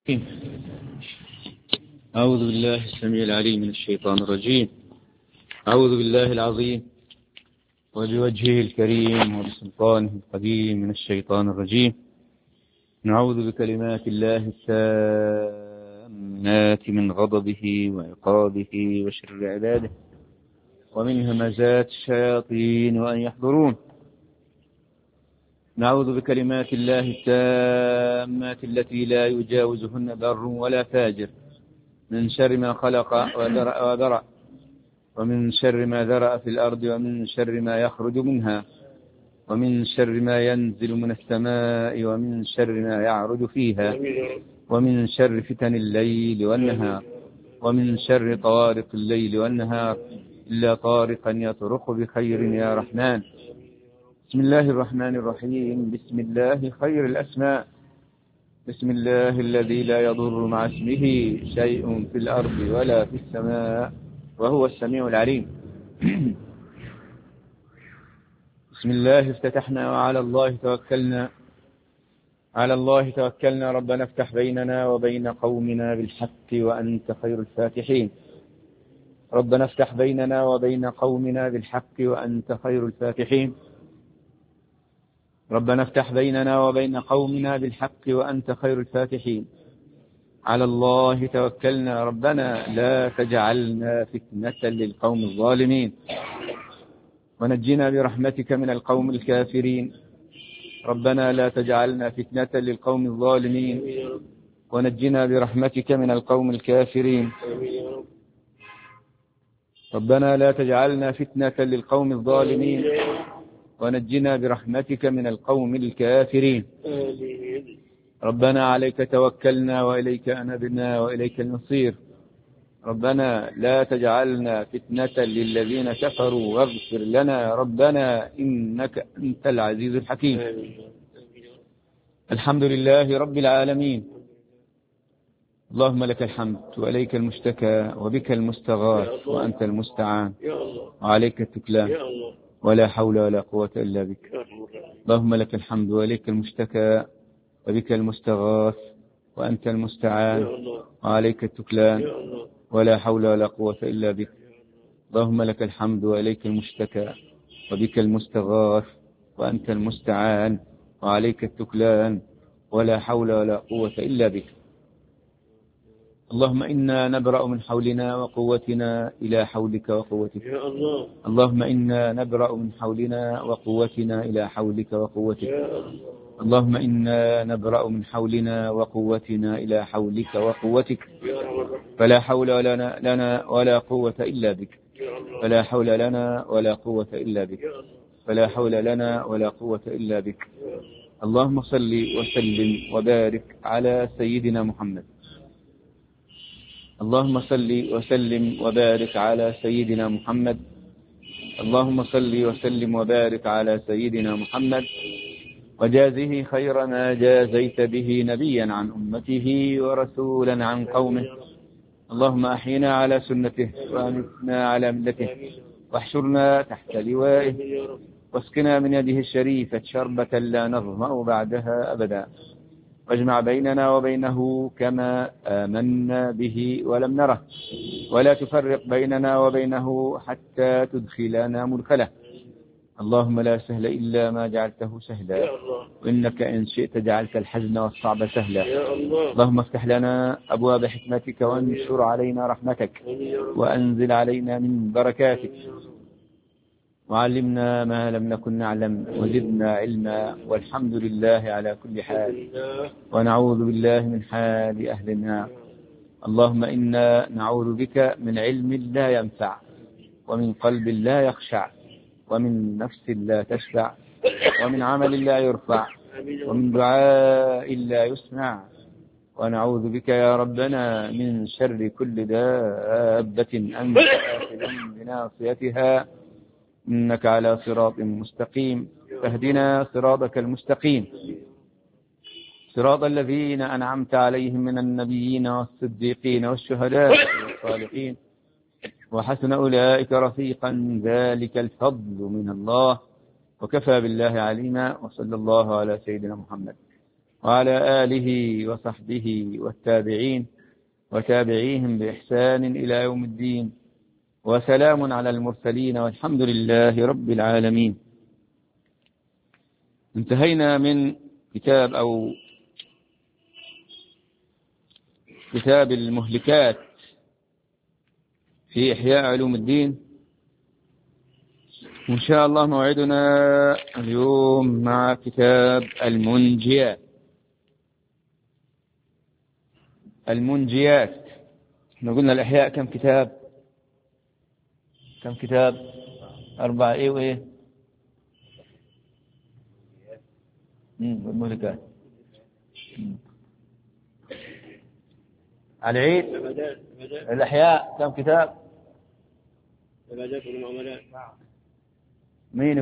أعوذ بالله السميع العليم من الشيطان الرجيم. أعوذ بالله العظيم وبوجهه الكريم وبسلطانه القديم من الشيطان الرجيم. نعوذ بكلمات الله التامات من غضبه وعقابه وشر عباده ومن همزات الشياطين وأن يحضرون. نعوذ بكلمات الله التامات التي لا يجاوزهن بر ولا فاجر من شر ما خلق وذرأ ومن شر ما ذرأ في الأرض ومن شر ما يخرج منها ومن شر ما ينزل من السماء ومن شر ما يعرج فيها ومن شر فتن الليل والنهار ومن شر طوارق الليل والنهار إلا طارقا يطرق بخير يا رحمن. بسم الله الرحمن الرحيم. بسم الله خير الأسماء. بسم الله الذي لا يضر مع اسمه شيء في الأرض ولا في السماء وهو السميع العليم. بسم الله افتتحنا وعلى الله توكلنا. على الله توكلنا. ربنا افتح بيننا وبين قومنا بالحق وأنت خير الفاتحين. ربنا افتح بيننا وبين قومنا بالحق وأنت خير الفاتحين. ربنا افتح بيننا وبين قومنا بالحق وأنت خير الفاتحين. على الله توكلنا. ربنا لا تجعلنا فتنة للقوم الظالمين ونجنا برحمتك من القوم الكافرين. ربنا لا تجعلنا فتنة للقوم الظالمين ونجنا برحمتك من القوم الكافرين. ربنا لا تجعلنا فتنة للقوم الظالمين ونجنا برحمتك من القوم الكافرين. ربنا عليك توكلنا وإليك أنبنا وإليك المصير. ربنا لا تجعلنا فتنة للذين كفروا واغفر لنا ربنا إنك أنت العزيز الحكيم. الحمد لله رب العالمين. اللهم لك الحمد وإليك المشتكى وبك المستغاث وأنت المستعان وعليك التكلان ولا حول ولا قوة إلا بك. اللهم لك الحمد وإليك المشتكى وبك المستغاث وأنت المستعان وعليك التكلان ولا حول ولا قوة إلا بك. اللهم لك الحمد وإليك المشتكى وبك المستغاث وأنت المستعان وعليك التكلان ولا حول ولا قوة إلا بك. اللهم إنا نبرأ من حولنا وقوتنا إلى حولك وقوتك. اللهم إنا نبرأ من حولنا وقوتنا إلى حولك وقوتك. اللهم إنا نبرأ من حولنا وقوتنا إلى حولك وقوتك. فلا حول لنا ولا قوة إلا بك. فلا حول لنا ولا قوة إلا بك. فلا حول لنا ولا قوة إلا بك. اللهم صل وسلم وبارك على سيدنا محمد. اللهم صل وسلم وبارك على سيدنا محمد. اللهم صل وسلم وبارك على سيدنا محمد وجازه خير ما جازيت به نبيا عن أمته ورسولا عن قومه. اللهم أحينا على سنته وأمتنا على ملته واحشرنا تحت لوائه واسقنا من يده الشريفة شربة لا نظمأ بعدها أبدا. واجمع بيننا وبينه كما آمنا به ولم نره ولا تفرق بيننا وبينه حتى تدخلنا مدخله. اللهم لا سهل إلا ما جعلته سهلا وإنك إن شئت جعلت الحزن والصعب سهلا. اللهم افتح لنا أبواب حكمتك وانشر علينا رحمتك وأنزل علينا من بركاتك وعلمنا ما لم نكن نعلم وزدنا علما والحمد لله على كل حال ونعوذ بالله من حال أهل النار. اللهم إنا نعوذ بك من علم لا ينفع ومن قلب لا يخشع ومن نفس لا تشبع ومن عمل لا يرفع ومن دعاء لا يسمع. ونعوذ بك يا ربنا من شر كل دابة أنت آخذ بناصيتها إنك على صراط مستقيم. فاهدنا صراطك المستقيم صراط الذين أنعمت عليهم من النبيين والصديقين والشهداء والصالحين وحسن أولئك رفيقا. ذلك الفضل من الله وكفى بالله عليما. وصلى الله على سيدنا محمد. وعلى آله وصحبه والتابعين وتابعيهم بإحسان إلى يوم الدين، وسلام على المرسلين والحمد لله رب العالمين. انتهينا من كتاب المهلكات في إحياء علوم الدين، وإن شاء الله موعدنا اليوم مع كتاب المنجيات. احنا قلنا الإحياء كم كتاب 4 إيه وإيه المهلكات. على العيد الإحياء كم كتاب؟ مين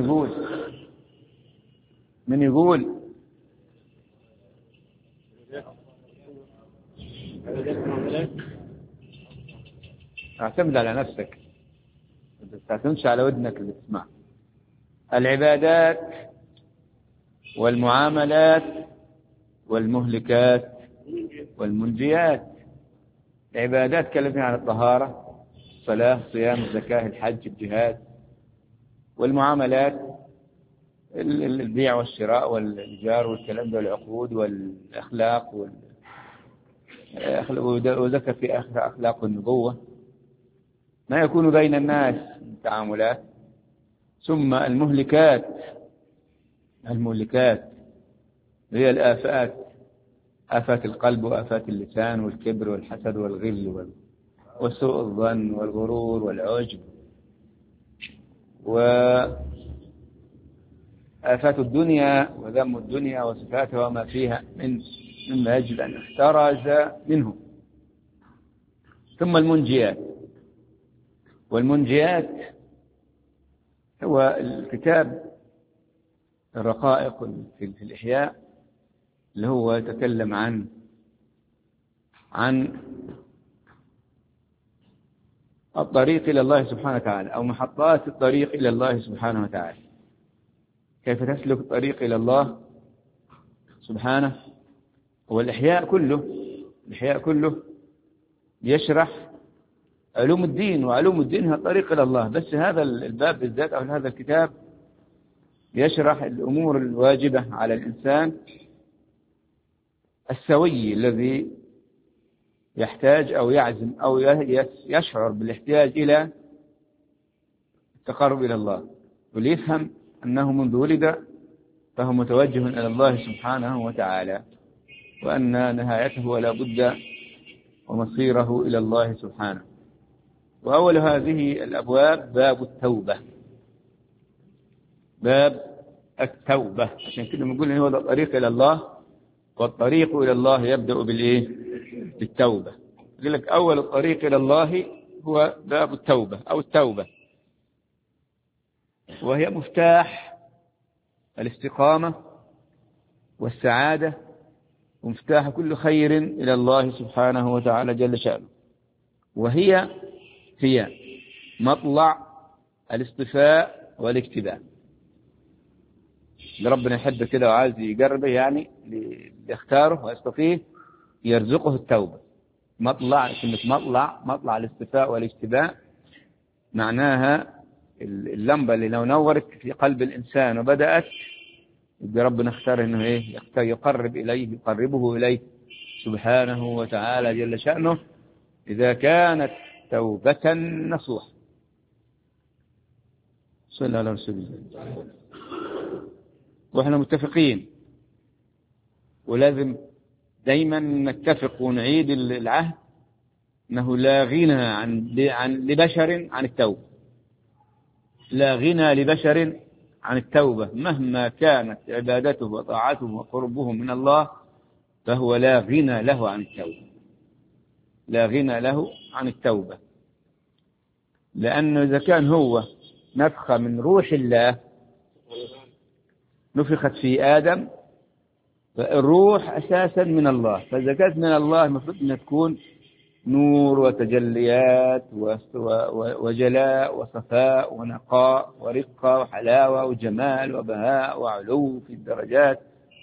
يقول؟ اعتمد على نفسك، ما تعتمدش على ودنك اللي تسمع. العبادات والمعاملات والمهلكات والمنجيات. العبادات كلمنا عن الطهارة، الصلاة، الصيام، الزكاة، الحج، الجهاد. والمعاملات البيع والشراء والإيجار والكلام ده، والعقود والأخلاق وذكر في أخلاق النبوة ما يكون بين الناس من تعاملات. ثم المهلكات هي الآفات، آفات القلب وآفات اللسان والكبر والحسد والغل وسوء الظن والغرور والعجب، وآفات الدنيا وذم الدنيا وصفاتها وما فيها مما يجب أن يحترز منه. ثم والمنجيات هو الكتاب الرقائق في الإحياء، اللي هو يتكلم عن الطريق إلى الله سبحانه وتعالى، أو محطات الطريق إلى الله سبحانه وتعالى، كيف تسلك الطريق إلى الله سبحانه. والإحياء كله يشرح علوم الدين، وعلوم الدين هي الطريق إلى الله. بس هذا الباب بالذات أو هذا الكتاب يشرح الأمور الواجبة على الإنسان السوي الذي يحتاج أو يعزم أو يشعر بالاحتياج إلى التقرب إلى الله، وليفهم أنه منذ ولد فهو متوجه إلى الله سبحانه وتعالى، وأن نهايته ولا بد ومصيره إلى الله سبحانه. وأول هذه الأبواب باب التوبة. عشان كده نقول إن هو الطريق إلى الله، والطريق إلى الله يبدأ بالتوبة. يقول لك أول الطريق إلى الله هو باب التوبة أو التوبة، وهي مفتاح الاستقامة والسعادة، ومفتاح كل خير إلى الله سبحانه وتعالى جل شأنه. وهي مطلع الاصطفاء والاكتباء. اللي ربنا يحب كده وعايز يقربه، يعني اللي يختاره ويصطفيه يرزقه التوبة. كلمة مطلع الاصطفاء والاكتباء معناها اللمبة اللي لو نورت في قلب الإنسان وبدأت، يبقى ربنا اختار انه يقربه إليه سبحانه وتعالى جل شأنه، إذا كانت توبة نصوح. صلى الله عليه وسلم. وإحنا متفقين، ولازم دايما نتفق ونعيد العهد أنه لا غنى لبشر عن التوبة. لا غنى لبشر عن التوبة، مهما كانت عبادته وطاعته وقربه من الله، فهو لا غنى له عن التوبة. لأنه إذا كان هو نفخة من روح الله نفخت في آدم، فالروح أساسا من الله، فإذا كانت من الله المفروض أن تكون نور وتجليات وجلاء وصفاء ونقاء ورقة وحلاوة وجمال وبهاء وعلو في الدرجات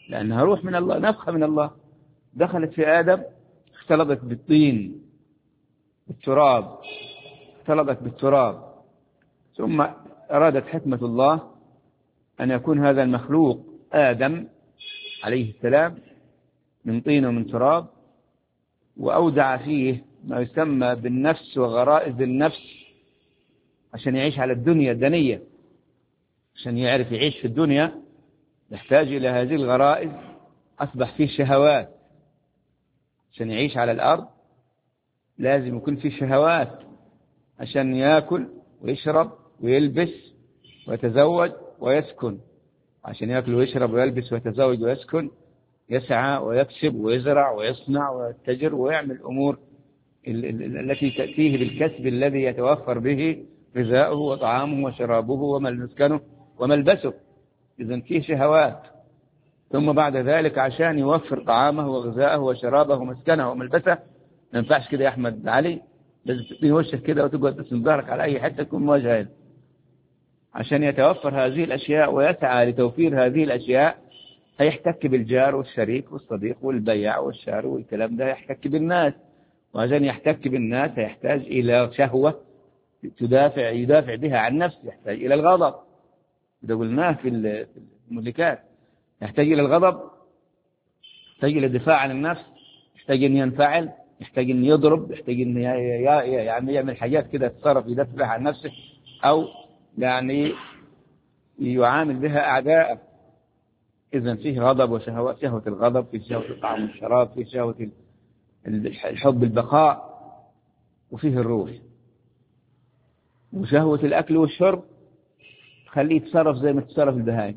لأنها روح من الله، نفخة من الله، دخلت في آدم، اختلطت بالطين بالتراب، اختلطت بالتراب، ثم أرادت حكمة الله أن يكون هذا المخلوق آدم عليه السلام من طين ومن تراب، وأودع فيه ما يسمى بالنفس وغرائز النفس عشان يعيش على الدنيا الدنية. عشان يعرف يعيش في الدنيا يحتاج إلى هذه الغرائز. أصبح فيه شهوات، عشان يعيش على الأرض لازم يكون فيه شهوات، عشان يأكل ويشرب ويلبس ويتزوج ويسكن. عشان يأكل ويشرب ويلبس ويتزوج ويسكن يسعى ويكسب ويزرع ويصنع ويتجر ويعمل أمور التي تأتيه بالكسب الذي يتوفر به غذاؤه وطعامه وشرابه ومسكنه وملبسه. إذن فيه شهوات. ثم بعد ذلك عشان يوفر طعامه وغذاءه وشرابه ومسكنه وملبسه، ما ينفعش كده يا أحمد علي، لازم تبني وشك كده وتقعد تسند ظهرك على أي حتة تكون مواجهة. عشان يتوفر هذه الأشياء ويسعى لتوفير هذه الأشياء هيحتك بالجار والشريك والصديق والبياع والشاري والكلام ده، يحتك بالناس. وعشان يحتك بالناس يحتاج إلى شهوة يدافع بها عن نفسه، يحتاج إلى الغضب. إذا قلناه في المملكات، يحتاج إلى الغضب، يحتاج إلى الدفاع عن النفس، يحتاج أن ينفعل، يحتاج أن يضرب، يحتاج أن يعني يعمل حاجات كده تصرف يدافع عن نفسه، أو يعني يعامل بها أعداءه. إذن فيه غضب وشهوة، شهوة الغضب، فيه شهوة الطعام والشراب، فيه شهوة الحب البقاء، وفيه الروح. وشهوة الأكل والشرب خليه يتصرف زي ما تتصرف البهائم،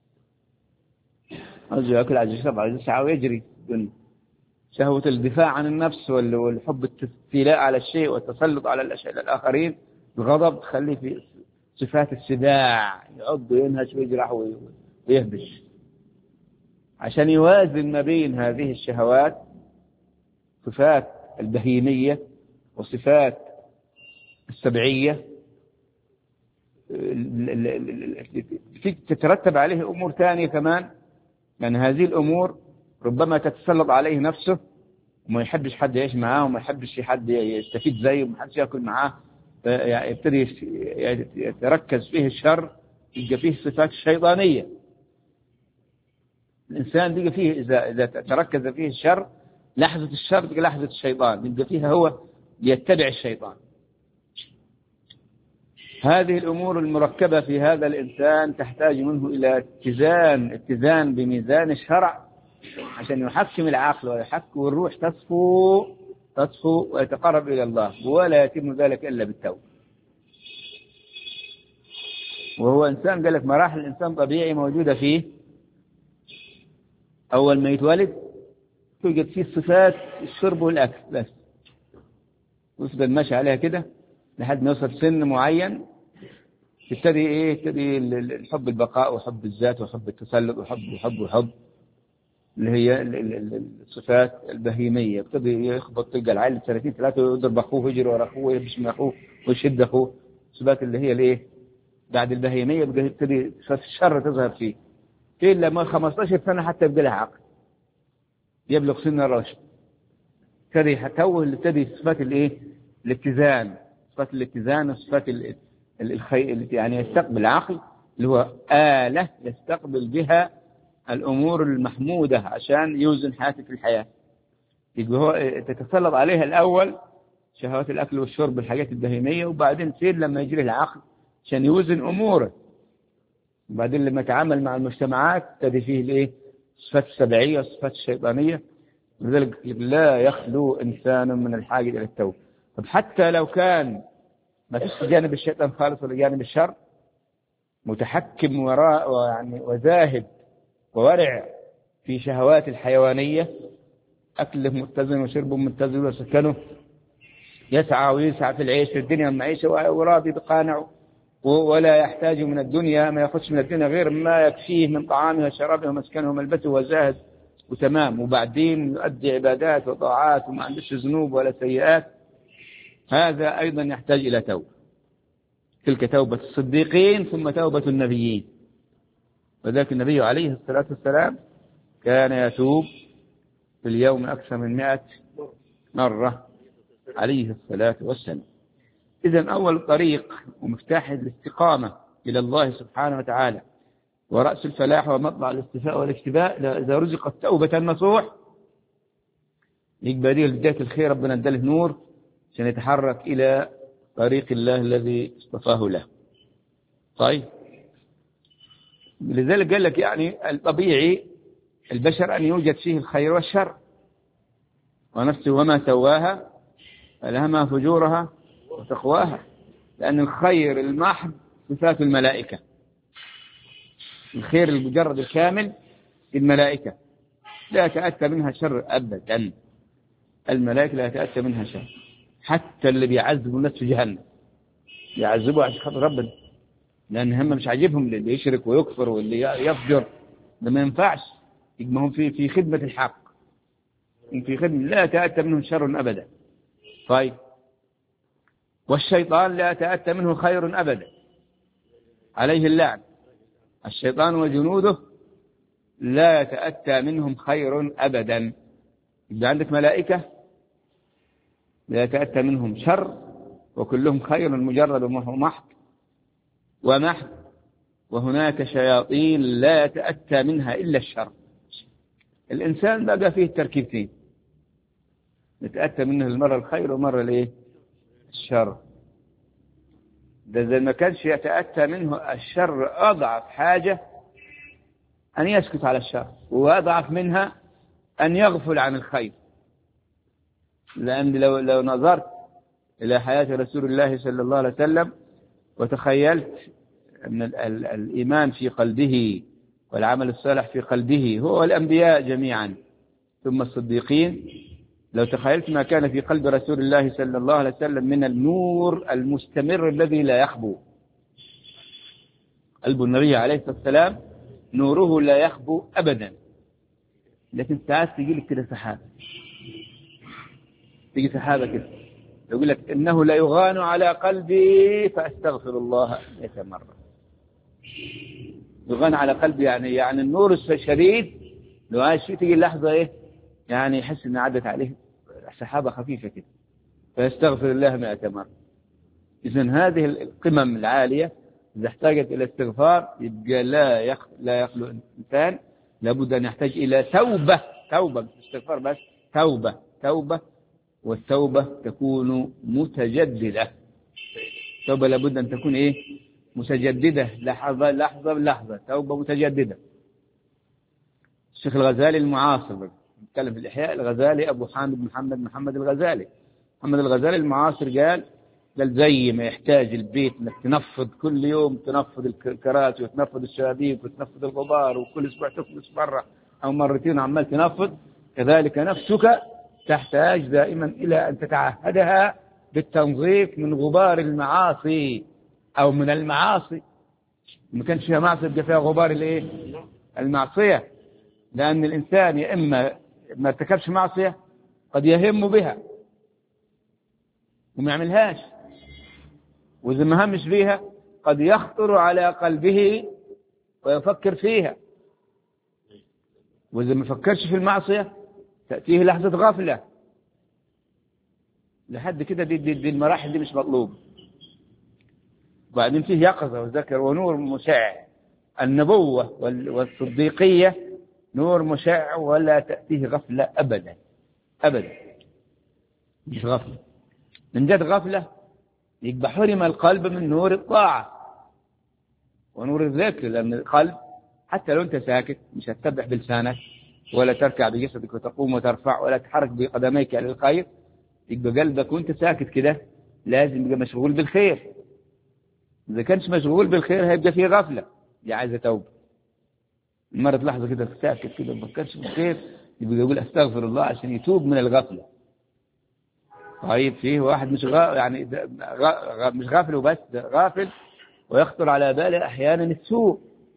عايز يأكل عايز يشرب عايز يسعى ويجري. شهوة الدفاع عن النفس والحب الاستيلاء على الشيء والتسلط على الآخرين، الغضب خليه في صفات السباع، يعض وينهش ويجرح ويهبش. عشان يوازن ما بين هذه الشهوات، صفات البهيمية وصفات السبعية، تترتب عليه أمور ثانية كمان. يعني هذه الأمور ربما تتسلط عليه نفسه، وما يحبش حد يعيش معاه، وما يحبش حد يستفيد زيه، وما حدش يأكل معاه، يبتدي يتركز فيه الشر، يبقى فيه صفات الشيطانية. الإنسان بيجي فيه إذا تركز فيه الشر، لحظة الشر تبقى لحظة الشيطان، يبقى فيها هو يتبع الشيطان. هذه الأمور المركبة في هذا الإنسان تحتاج منه إلى اتزان بميزان الشرع عشان يحكم العقل والروح تصفو ويتقرب إلى الله، ولا يتم ذلك إلا بالتوبة. وهو إنسان قال لك مراحل الإنسان طبيعي موجودة فيه. أول ما يتولد توجد فيه صفات الشرب والأكل بس، ويفضل ماشي عليها كده لحد ما يوصل سن معين، تبتدي الحب البقاء وحب الذات وحب التسلط وحب اللي هي الصفات البهيمية. يبتدي يخبط، تلقى العيل 30-3 يضرب أخوه، يجري ورا أخوه، ويهبش من أخوه ويشد أخوه. الصفات اللي هي الايه بعد البهيمية يبتدي الشر تظهر فيه. في لما 15 سنة حتى يبقى له عقل، يبلغ سن الرشد، تبتدي صفات الايه الاتزان، صفات الاتزان وصفات الخير، يعني يستقبل العقل اللي هو آلة يستقبل بها الأمور المحمودة عشان يوزن حياته في الحياة. يبقى هو تتسلط عليها الأول شهوات الأكل والشرب الحاجات البهيمية، وبعدين تصير لما يجري العقل عشان يوزن أموره. وبعدين لما يتعامل مع المجتمعات تبتدي فيه الايه الصفات السبعية والصفات الشيطانية. لذلك لا يخلو إنسان من الحاجة إلى التوبة. طب حتى لو كان ما فيش جانب الشيطان خالص ولا جانب الشر، متحكم وراء ويعني وذاهب وورع في شهوات الحيوانية، أكله متزن وشربه متزن وسكنه، يسعى ويسعى في العيش في الدنيا المعيشة وراضي بقانع، ولا يحتاج من الدنيا، ما يخش من الدنيا غير ما يكفيه من طعامه وشرابه ومسكنه وملبسه وزاهد وتمام. وبعدين يؤدي عبادات وطاعات وما عندش ذنوب ولا سيئات. هذا أيضا يحتاج إلى توبة. تلك توبة الصديقين ثم توبة النبيين. وذلك النبي عليه الصلاة والسلام كان يتوب في اليوم أكثر من 100 مرة عليه الصلاة والسلام. إذن أول طريق ومفتاح الاستقامة إلى الله سبحانه وتعالى ورأس الفلاح ومطلع الاستفاء والاكتفاء إذا رزق توبة النصوح يقبل بداية الخير، ربنا اداله نور عشان يتحرك إلى طريق الله الذي اصطفاه له. طيب، لذلك قال لك يعني الطبيعي البشر أن يوجد فيه الخير والشر، ونفسه وما سواها ألهمها فجورها وتقواها، لأن الخير المحض صفات الملائكة، الخير المجرد الكامل الملائكة لا يتأتى منها شر أبدا، الملائكة لا يتأتى منها شر، حتى اللي بيعذبوا الناس في جهنم يعذبوا عشان خاطر ربنا، لأن هم مش عاجبهم اللي يشرك ويكفر واللي يفجر، ده ما ينفعش، يبقى هم في خدمة الحق، في خدمة لا يتأتى منهم شر أبدا. طيب، والشيطان لا يتأتى منه خير أبدا عليه اللعن، الشيطان وجنوده لا يتأتى منهم خير أبدا. إذا عندك ملائكة لا يتأتى منهم شر وكلهم خير مجرد ومحض ومحض، وهناك شياطين لا يتأتى منها إلا الشر. الإنسان بقى فيه تركيبتين، يتأتى منه المرة الخير ومرة الايه الشر. ده إذا ما كانش يتأتى منه الشر أضعف حاجة أن يسكت على الشر، وأضعف منها أن يغفل عن الخير، لأن لو نظرت إلى حياة رسول الله صلى الله عليه وسلم وتخيلت أن الإيمان في قلبه والعمل الصالح في قلبه هو والأنبياء جميعا ثم الصديقين، لو تخيلت ما كان في قلب رسول الله صلى الله عليه وسلم من النور المستمر الذي لا يخبو، قلب النبي عليه الصلاة والسلام نوره لا يخبو أبدا، لكن ساعات تجي لك كده سحابة، تجي سحابة كده يقول لك إنه لا يغان على قلبي فأستغفر الله 100 مرة. يغان على قلبي يعني النور الشديد لو عايش فيه تجي اللحظة إيه يعني يحس إن عدت عليه سحابة خفيفة كده فيستغفر الله 100 مرة. إذن هذه القمم العالية إذا احتاجت إلى استغفار يبقى لا يخلو الإنسان، لابد أن يحتاج إلى توبة مش استغفار بس، توبة، والتوبة تكون متجددة. توبة لابد أن تكون إيه متجددة، لحظة، توبة متجددة. الشيخ الغزالي المعاصر نتكلم في الإحياء، الغزالي أبو حامد محمد الغزالي، محمد الغزالي المعاصر قال زي ما يحتاج البيت انك تنفض كل يوم، تنفض الكراسي وتنفض الشبابيك وتنفض الغبار، وكل اسبوع تكنس مرة او مرتين عمال تنفض، كذلك نفسك تحتاج دائما الى ان تتعهدها بالتنظيف من غبار المعاصي او من المعاصي. ما كانش فيها معصية يبقى فيها غبار الايه المعصية، لان الانسان يا اما ما ارتكبش معصية قد يهم بها وما يعملهاش، وإذا ما همش فيها قد يخطر على قلبه ويفكر فيها، وإذا ما فكرش في المعصية تأتيه لحظة غفلة. لحد كده دي المراحل دي مش مطلوب. وبعدين فيه يقظة وذكر ونور مشع، النبوة والصديقية نور مشع ولا تأتيه غفلة أبدا، مش غفلة. من جد غفلة يبقى حرم القلب من نور الطاعة ونور الذكر، لأن القلب حتى لو أنت ساكت مش هتسبح بلسانك ولا تركع بجسدك وتقوم وترفع ولا تحرك بقدميك على الخير، يبقى قلبك وأنت ساكت كده لازم يبقى مشغول بالخير. إذا كانش مشغول بالخير هيبقى فيه غفلة، دي عايزة توبة. مرة لحظة كده ساكت كده ما فكرش بالخير يبقى يقول أستغفر الله عشان يتوب من الغفلة. طيب فيه واحد مش يعني مش غافل وبس، غافل ويخطر على باله أحيانا السوء،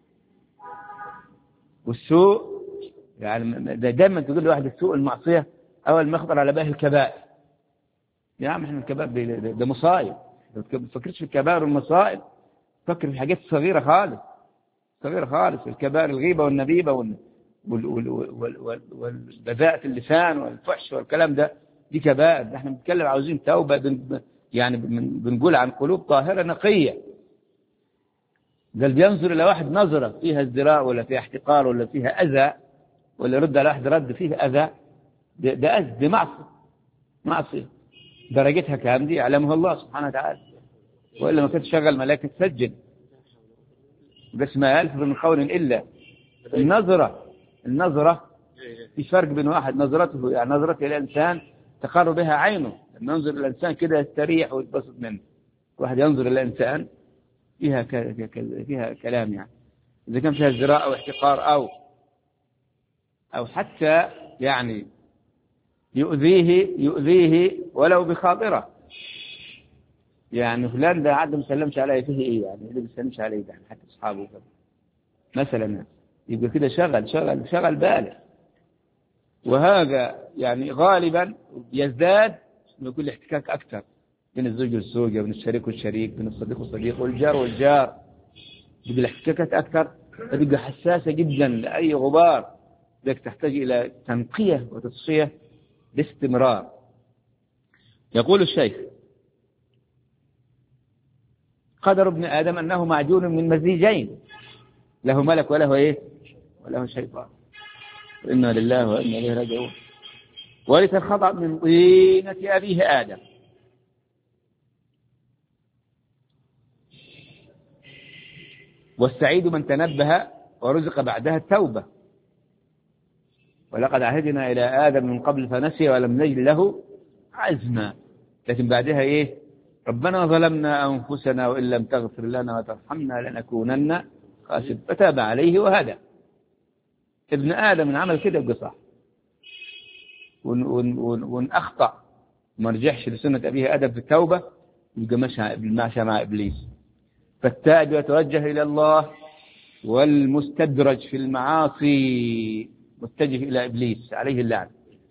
والسوء يعني دائما تقول لواحد السوء المعصية أول ما يخطر على باله الكبائر. يا عم احنا الكبائر ده مصائب، ما تفكرش في الكبائر والمصائب، فكر في الحاجات الصغيرة خالص، الكبائر الغيبة والنبيبة والبذاءة اللسان والفحش والكلام ده، دي كبائر. احنا بنتكلم عاوزين توبة، يعني بنقول عن قلوب طاهرة نقية. ده اللي بينظر إلى واحد نظرة فيها ازدراء ولا فيها احتقار ولا فيها أذى، ولا يرد على واحد رد فيه أذى، ده أذى، دي معصية درجتها كام دي يعلمها الله سبحانه وتعالى، وإلا ما كنت شغل ملائكة تسجل. بس ما يلفظ من قول إلا النظرة في فرق بين واحد نظرته، يعني نظرته إلى الإنسان تقر بها عينه، لما ينظر إلى الإنسان كده يستريح ويتبسط منه. واحد ينظر إلى الإنسان فيها كلام، يعني إذا كان فيها ازدراء أو احتقار أو حتى يعني يؤذيه ولو بخاطره. يعني فلان ده عاد ما سلمش عليه، فيه إيه يعني اللي بيسلمش عليه ده؟ حتى أصحابه مثلا يبقى كده شغل باله. وهذا يعني غالبا يزداد من كل احتكاك أكثر بين الزوج والزوجة، بين الشريك والشريك، بين الصديق والصديق، والجار والجار. يبقى الاحتكاكات أكثر، تبقى حساسة جدا لأي غبار، ذلك تحتاج إلى تنقية وتصفية باستمرار. يقول الشيخ: قدر ابن آدم أنه معجون من مزيجين، له ملك وله إيه؟ وله شيطان، وإنا لله وإنا إليه راجعون. ورث الخطأ من طينة أبيه آدم. والسعيد من تنبه ورزق بعدها التوبة. ولقد عهدنا إلى آدم من قبل فنسي ولم نجد له عزما. لكن بعدها إيه؟ ربنا ظلمنا أنفسنا وإن لم تغفر لنا وترحمنا لنكونن خاسرين فتاب عليه وهدى. ابن آدم من عمل كده يبقى صح، وإن أخطأ وما رجعش لسنة أبيه آدم في التوبة يبقى ماشى مع إبليس. فالتائب يتوجه إلى الله، والمستدرج في المعاصي متجه إلى إبليس عليه اللعنة.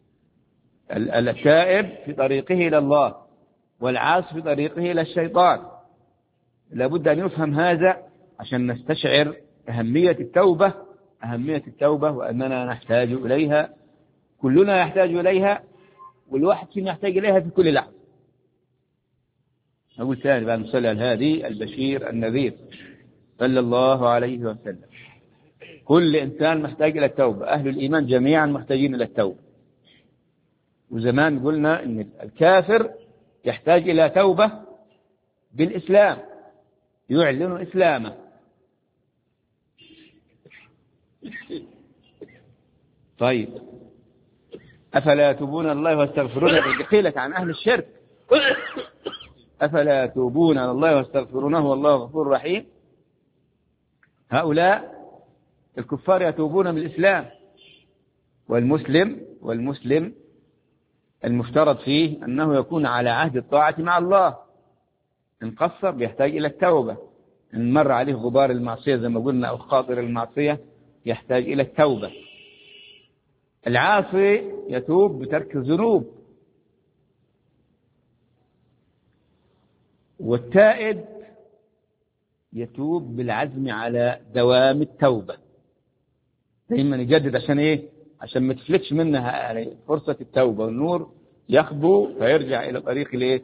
التائب في طريقه إلى الله، والعاصي في طريقه إلى الشيطان. لابد أن يفهم هذا عشان نستشعر أهمية التوبة وأننا نحتاج إليها، كلنا يحتاج إليها، والواحد فينا يحتاج إليها في كل لحظة. أقول ثاني بعد نصلي على الهادي البشير النذير صلى الله عليه وسلم. كل إنسان محتاج إلى التوبة، أهل الإيمان جميعا محتاجين إلى التوبة. وزمان قلنا إن الكافر يحتاج إلى توبة بالإسلام، يعلن إسلامه. طيب، أفلا يتوبون الله واستغفرونه؟ قيلت عن أهل الشرك: أفلا يتوبون الله واستغفرونه والله غفور رحيم. هؤلاء الكفار يتوبون بالإسلام، والمسلم المفترض فيه أنه يكون على عهد الطاعة مع الله. إن قصر يحتاج إلى التوبة، إن مر عليه غبار المعصية زي ما قلنا أو خاطر المعصية يحتاج إلى التوبة. العاصي يتوب بترك الذنوب، والتائب يتوب بالعزم على دوام التوبة، دائما يجدد. عشان إيه؟ عشان ما تفلتش منها يعني فرصة التوبة، والنور يخبو فيرجع إلى طريق الإيه؟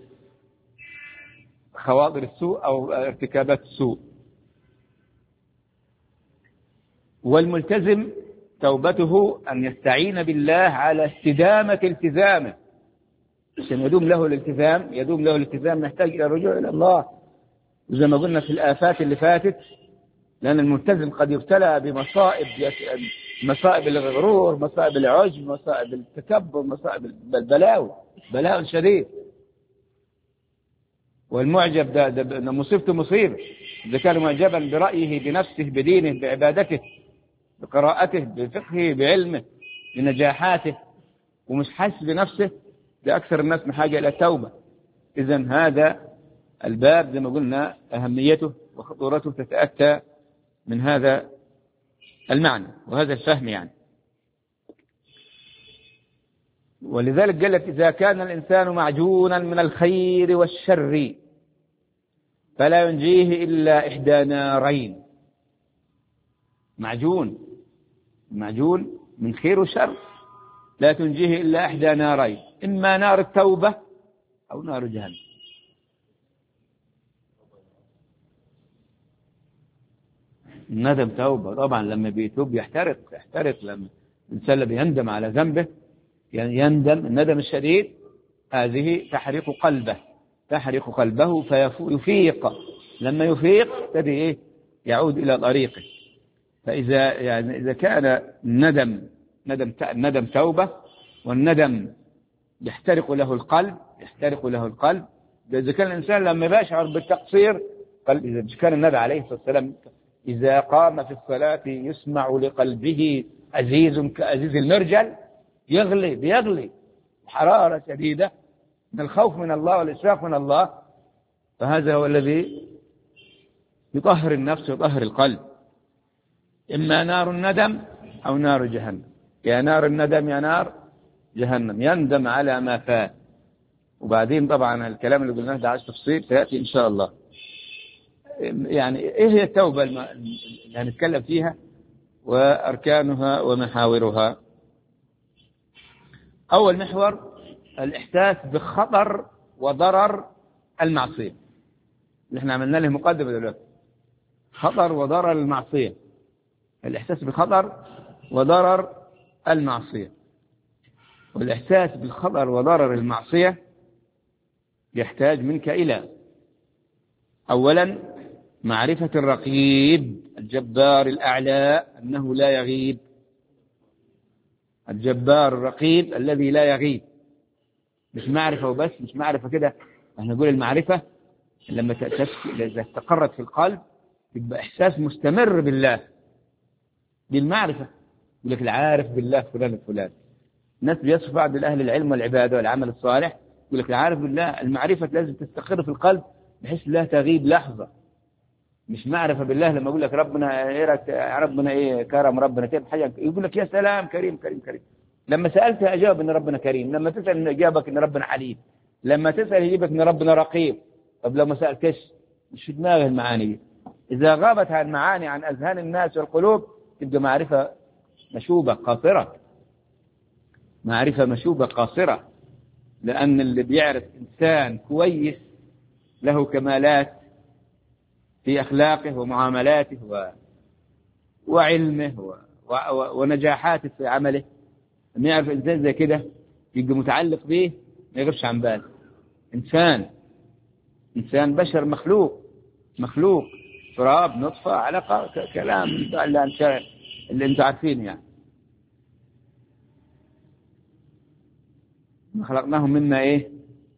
خواطر السوء أو ارتكابات السوء. والملتزم توبته أن يستعين بالله على استدامة التزامه، عشان يدوم له الالتزام نحتاج إلى الرجوع إلى الله. وزي ما قلنا في الآفات اللي فاتت، لأن الملتزم قد يبتلى مصائب الغرور، مصائب العجب، مصائب التكبر، مصائب بلاء شديد. والمعجب ده مصيبته مصيبة. إذا كان معجبا برأيه، بنفسه، بدينه، بعبادته، بقراءته، بفقهه، بعلمه، بنجاحاته، ومش حاسس بنفسه، ده أكثر الناس من حاجة إلى التوبة. إذن هذا الباب زي ما قلنا أهميته وخطورته تتأتى من هذا المعنى وهذا الفهم يعني. ولذلك قالت: إذا كان الإنسان معجونا من الخير والشر فلا ينجيه إلا إحدى نارين. معجون معجون من خير وشر، لا تنجيه إلا إحدى نارين، إما نار التوبة أو نار جهنم. الندم توبة طبعا، لما بيتوب يحترق لما الإنسان بيندم على ذنبه، يعني يندم الندم الشديد، هذه تحرق قلبه فيفيق، لما يفيق ابتدي إيه؟ يعود إلى طريقه. فإذا يعني إذا كان الندم توبة، والندم يحترق له القلب، إذا كان الإنسان لما يشعر بالتقصير، إذا كان النبي عليه الصلاة والسلام إذا قام في الصلاة يسمع لقلبه عزيز كعزيز المرجل، بيغلي حرارة شديدة من الخوف من الله والإشفاق من الله، فهذا هو الذي يطهر النفس ويطهر القلب. إما نار الندم أو نار جهنم. يا نار الندم يا نار جهنم، يندم على ما فات. وبعدين طبعا الكلام اللي قلناه ده عايز تفصيل سيأتي إن شاء الله. يعني إيه هي التوبة اللي هنتكلم فيها وأركانها ومحاورها؟ أول محور الإحساس بخطر وضرر المعصية، اللي احنا عملنا له مقدمة دلوقتي. خطر وضرر المعصية، الإحساس بخطر وضرر المعصية. والإحساس بالخطر وضرر المعصية يحتاج منك إلى أولا معرفة الرقيب الجبار الأعلى أنه لا يغيب، الجبار الرقيب الذي لا يغيب. مش معرفة وبس، مش معرفة كده، احنا نقول المعرفة لما إذا استقرت في القلب يبقى إحساس مستمر بالله، بالمعرفة. يقول لك العارف بالله فلان الفلان. الناس بيصف بعض أهل العلم والعبادة والعمل الصالح، يقول لك العارف بالله، المعرفة لازم تستقر في القلب بحيث لا تغيب لحظة. مش معرفة بالله لما يقول لك ربنا إيه، ربنا إيه كرم، ربنا كيف حاجة، يقول لك يا سلام كريم كريم كريم. لما سألت أجاب إن ربنا كريم، لما تسأل أجابك إن ربنا حليم، لما تسأل يجيبك إن ربنا رقيب. طب لو ما سألتش مش في دماغه المعاني دي. إذا غابت عن المعاني عن أذهان الناس والقلوب تبقى معرفة مشوبة قاصرة، معرفة مشوبة قاصرة. لأن اللي بيعرف إنسان كويس له كمالات في أخلاقه ومعاملاته وعلمه ونجاحاته في عمله، لما يعرف إنسان زي كده يبقى متعلق به ما يغيبش عن باله. إنسان بشر مخلوق تراب نطفة علقة، كلام اللي انتم عارفين. يعني ما خلقناهم مما ايه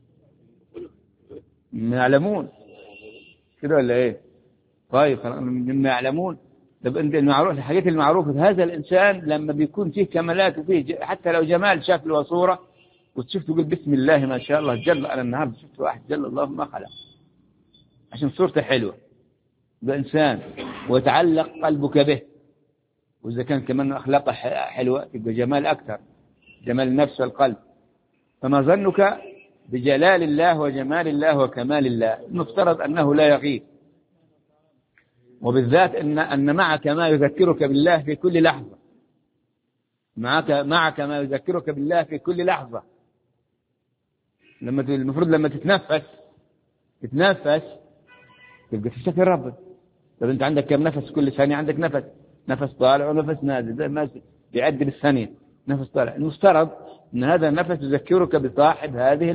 مما يعلمون كده ولا ايه؟ طيب خلقنا مما يعلمون. طب انت المعروف، الحاجات المعروفة هذا الانسان لما بيكون فيه كمالات وفيه حتى لو جمال شكل وصورة، وتشوف تقول بسم الله ما شاء الله جل. انا النهارده شفت واحد جل الله ما خلق عشان صورته حلوة، ده إنسان ويتعلق قلبك به. وإذا كان كمان أخلاقه حلوة يبقى جمال أكثر، جمال النفس والقلب. فما ظنك بجلال الله وجمال الله وكمال الله؟ المفترض أنه لا يغيب، وبالذات أن معك ما يذكرك بالله في كل لحظة، معك ما يذكرك بالله في كل لحظة. المفروض لما تتنفس تبقى تفتكر ربك. طب انت عندك كم نفس؟ كل ثانية عندك نفس طالع ونفس نازل، زي ما بيعد بالثانية نفس طالع. المفترض ان هذا النفس يذكرك بصاحب هذه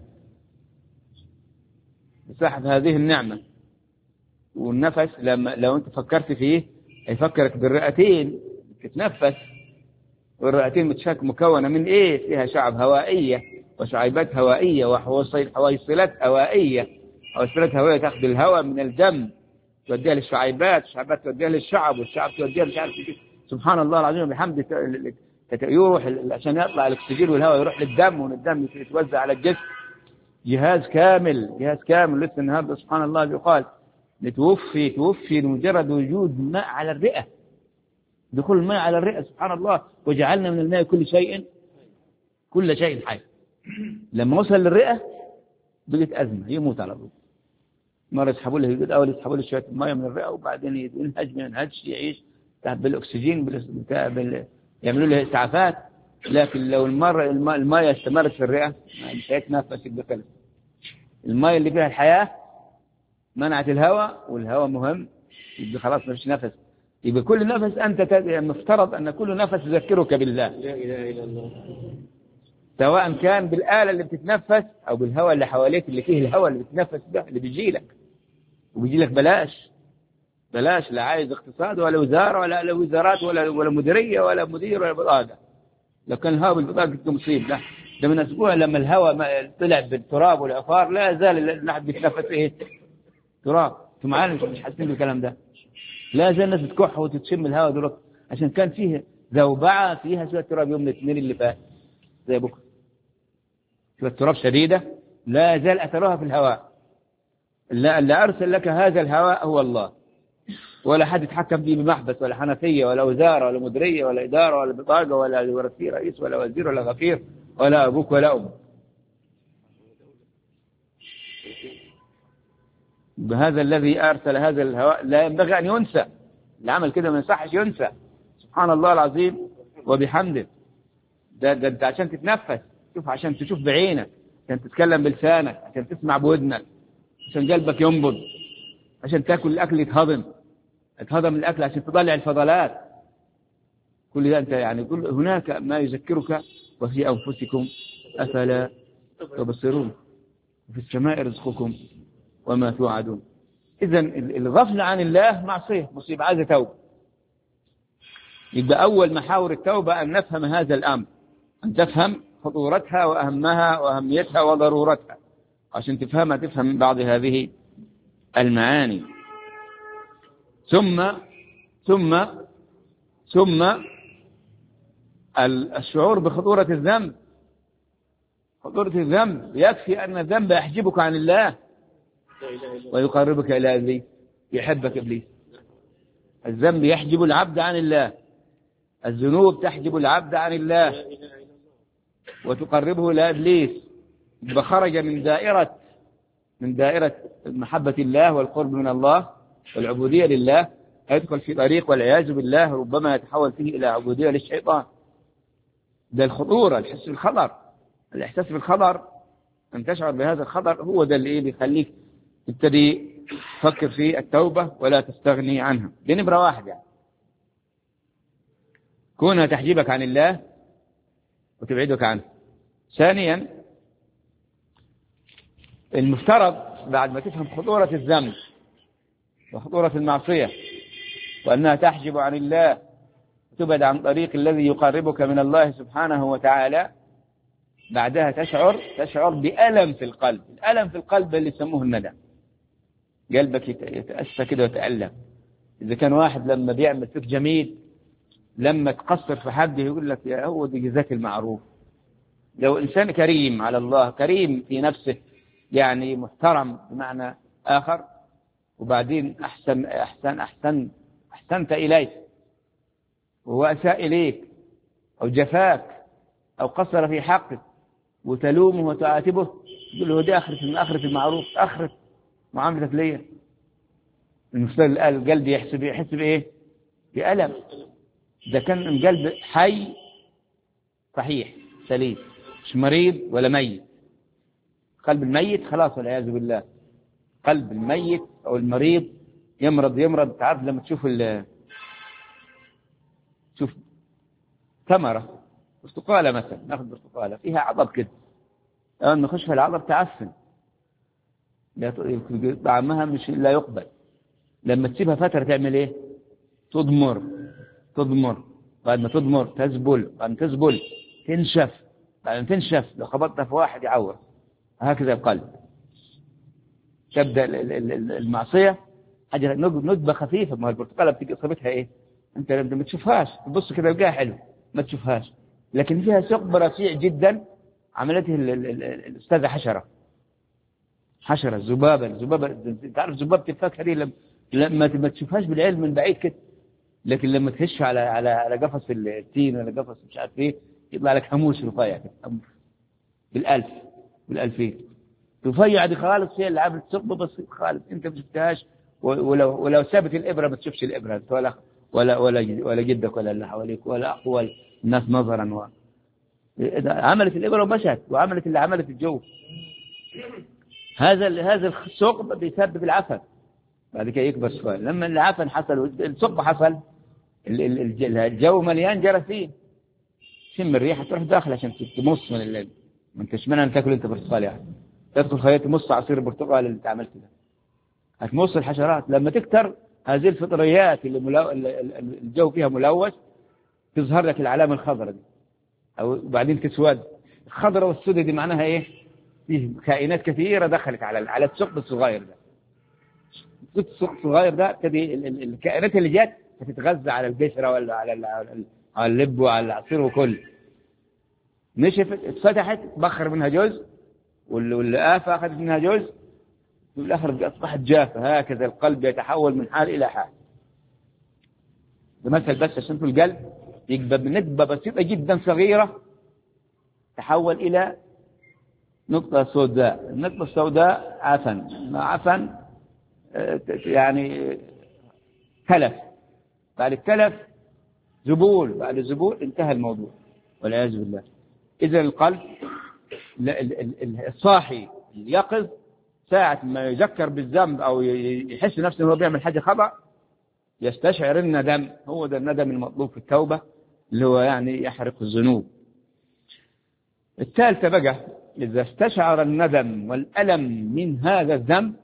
النعمة، والنفس لو انت فكرت فيه يفكرك بالرئتين تتنفس، والرئتين مكونة من ايه؟ فيها شعب هوائية وشعيبات هوائية وحويصلات هوائية. حويصلات هوائية تأخذ الهواء من الدم توديها للشعيبات، الشعيبات توديها للشعب، والشعب توديها مش عارف ايه. سبحان الله العظيم وبحمده يروح عشان يطلع الاكسجين والهواء يروح للدم، ومن الدم يتوزع على الجسم. جهاز كامل. لسه النهارده سبحان الله بيقال توفي لمجرد وجود ماء على الرئة، دخول الماء على الرئة. سبحان الله. وجعلنا من الماء كل شيء حي. لما وصل للرئة بقت أزمة، يموت على طول. مرة يسحبوا له شوية ماء من الرئة، وبعدين ينهج يعيش. بالأكسجين يعملوا له إسعافات. لكن لو الماء استمرت في الرئة مش هيتنفس يبقى كلب. الماء اللي فيها الحياة منعت الهواء، والهواء مهم، يبقى خلاص ما فيش نفس. يبقى كل نفس أنت مفترض أن كل نفس يذكرك بالله، لا إله إلا الله، سواء كان بالآلة اللي بتتنفس أو بالهواء اللي حواليك اللي فيه الهواء اللي بتتنفس ده اللي بيجي لك، وبيجي لك بلاش، لا عايز اقتصاد ولا وزارة ولا وزارات ولا مديرية ولا مدير ولا بطاقة. لو كان الهواء بالبطاقة كنت مصيب. ده من أسبوع لما الهواء طلع بالتراب والعفار لا زال الواحد بيتنفس إيه؟ تراب. انتوا معانا مش حاسين بالكلام ده؟ لا زال الناس بتكح وتشم الهواء دلوقتي عشان كان فيه ذوبعة فيها شوية تراب يوم الاثنين اللي فات زي بكرة، شوية تراب شديدة لا زال أثرها في الهواء. اللي أرسل لك هذا الهواء هو الله، ولا حد يتحكم فيه بمحبس ولا حنفية ولا وزارة ولا مديرية ولا إدارة ولا بطاقة ولا رئيس ولا وزير ولا غفير ولا أبوك ولا أمك. بهذا الذي أرسل هذا الهواء لا ينبغي أن ينسى. العمل كده ما يصحش ينسى. سبحان الله العظيم وبحمده. ده عشان تتنفس، شوف، عشان تشوف بعينك، عشان تتكلم بلسانك، عشان تسمع بودنك، عشان قلبك ينبض، عشان تاكل الأكل يتهضم الأكل، عشان تطلع الفضلات. كل ده أنت يعني هناك ما يذكرك وفي أنفسكم أفلا تبصرون وفي السماء رزقكم وما توعدون. إذن الغفلة عن الله معصية، مصيبة، عايزة توبة. يبقى أول محاور التوبة أن نفهم هذا الأمر، أن تفهم خطورتها وأهمها وأهميتها وضرورتها. عشان تفهمها تفهم بعض هذه المعاني. ثم الشعور بخطورة الذنب. خطورة الذنب يكفي أن الذنب يحجبك عن الله ويقربك إلى إبليس، يحبك إبليس. الذنب يحجب العبد عن الله، الذنوب تحجب العبد عن الله وتقربه إلى إبليس. فخرج من دائرة محبة الله والقرب من الله والعبودية لله، يدخل في طريق والعياذ بالله ربما يتحول فيه إلى عبودية للشيطان. ده الخطورة، الحس بالخطر، الإحساس بالخطر، أن تشعر بهذا الخطر هو ده اللي بيخليك تبتدي تفكر في التوبة ولا تستغني عنها. دي نمرة واحد يعني. كونها تحجبك عن الله وتبعدك عنه. ثانيا المفترض بعد ما تفهم خطورة الذنب وخطورة المعصية وأنها تحجب عن الله وتبعد عن طريق الذي يقربك من الله سبحانه وتعالى، بعدها تشعر بألم في القلب. الألم في القلب اللي يسموه الندم. قلبك يتأسى كده ويتألم. إذا كان واحد لما بيعمل فيك جميل، لما تقصر في حد يقول لك يا هو دي جزاك المعروف. لو إنسان كريم على الله، كريم في نفسه، يعني محترم بمعنى آخر، وبعدين أحسنت إليه وهو أساء إليك أو جفاك أو قصر في حقك وتلومه وتعاتبه، تقول له دي آخرة المعروف، آخرة معاملتك ليه. المفترض القلب يحس بإيه؟ بألم. ده كان القلب حي صحيح سليم، مش مريض ولا ميت. قلب الميت خلاص والعياذ بالله. قلب الميت أو المريض يمرض. تعرف لما تشوف ثمرة برتقالة مثلا، ناخذ برتقالة فيها عضب كده، أول ما يخش في العضب تعفن، طعمها مش لا يقبل. لما تسيبها فترة تعمل إيه؟ تضمر. بعد ما تضمر تزبل، بعد ما تزبل تنشف، بعد ما تنشف لو خبطتها في واحد يعور. هكذا القلب. تبدأ المعصية حاجة ندبة خفيفة. ما البرتقالة بتيجي إصابتها إيه؟ أنت ما تشوفهاش، تبص كده تلقاها حلو ما تشوفهاش، لكن فيها ثقب رفيع جدا عملته الأستاذة حشرة الذبابة. تعرف ذبابة الفاكهة دي لما ما تشوفهاش بالعلم من بعيد كده، لكن لما تهش على قفص التين ولا قفص مش عارف ايه، يطلع لك هموس رفيع كده بالألفين رفيع دي خالص. هي اللي عملت ثقب بسيط خالص انت ما شفتهاش، ولو ثابت الإبرة ما تشوفش الإبرة ولا جدك ولا اللي حواليك ولا أقوى الناس نظرا عملت الإبرة ومشت، وعملت اللي عملت الجو. هذا الثقب بيسبب العفن، بعد كده يكبر شوية. لما العفن حصل والثقب حصل، الجو مليان جراثيم، شم الريحة تروح داخل عشان تمص من الليل. ما انتش منها تاكل انت برتقال يعني، تدخل خليه تمص عصير البرتقال اللي انت عملته ده، هتمص الحشرات. لما تكتر هذه الفطريات الجو فيها ملوث، تظهر لك العلامة الخضراء دي، او بعدين تسود. الخضراء والسوداء دي معناها ايه؟ فيه كائنات كثيرة دخلت على الثقب الصغير ده. الثقب الصغير ده تبي الكائنات اللي جت هتتغذى على القشرة ولا على اللب وعلى العصير وكل. نشفت، اتفتحت، بخر منها جزء، والآفة أخذت منها جزء، في الآخر أصبحت جافة. هكذا القلب يتحول من حال إلى حال. ده مثل بس عشان في القلب يقبل من نقبة بسيطة جدا صغيرة تحول إلى نقطة سوداء. النقطة السوداء عفن، ما عفن يعني تلف، بعد التلف زبول، بعد الزبول انتهى الموضوع والعياذ بالله. إذا القلب الصاحي اليقظ ساعة ما يذكر بالذنب أو يحس نفسه هو بيعمل حاجة خطأ، يستشعر الندم. هو ده الندم المطلوب في التوبة، اللي هو يعني يحرق الذنوب. الثالثة بقى، إذا استشعر الندم والألم من هذا الذنب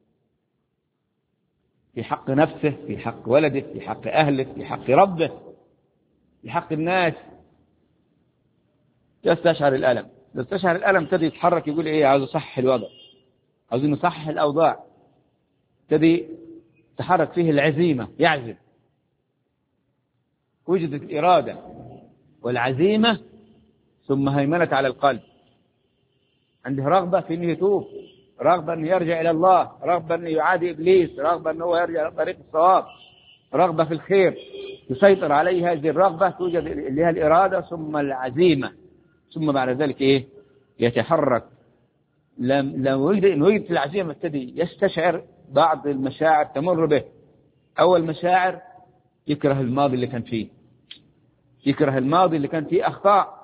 في حق نفسه، في حق ولده، في حق أهله، في حق ربه، في حق الناس، يستشعر الألم. يستشعر الألم تبي يتحرك، يقول إيه؟ عاوز أصحح الوضع، عاوزين نصحح الأوضاع. تبي تحرك فيه العزيمة، يعزم. وجدت الإرادة والعزيمة ثم هيمنت على القلب. عنده رغبة في أنه يتوب، رغبة أنه يرجع إلى الله، رغبة أنه يعادي إبليس، رغبة أنه هو يرجع إلى طريق الصواب، رغبة في الخير. يسيطر عليه هذه الرغبة، توجد لها الإرادة ثم العزيمة، ثم بعد ذلك إيه؟ يتحرك. لو وجد في العزيمة ابتدي يستشعر بعض المشاعر تمر به. أول مشاعر يكره الماضي اللي كان فيه، يكره الماضي اللي كان فيه أخطاء،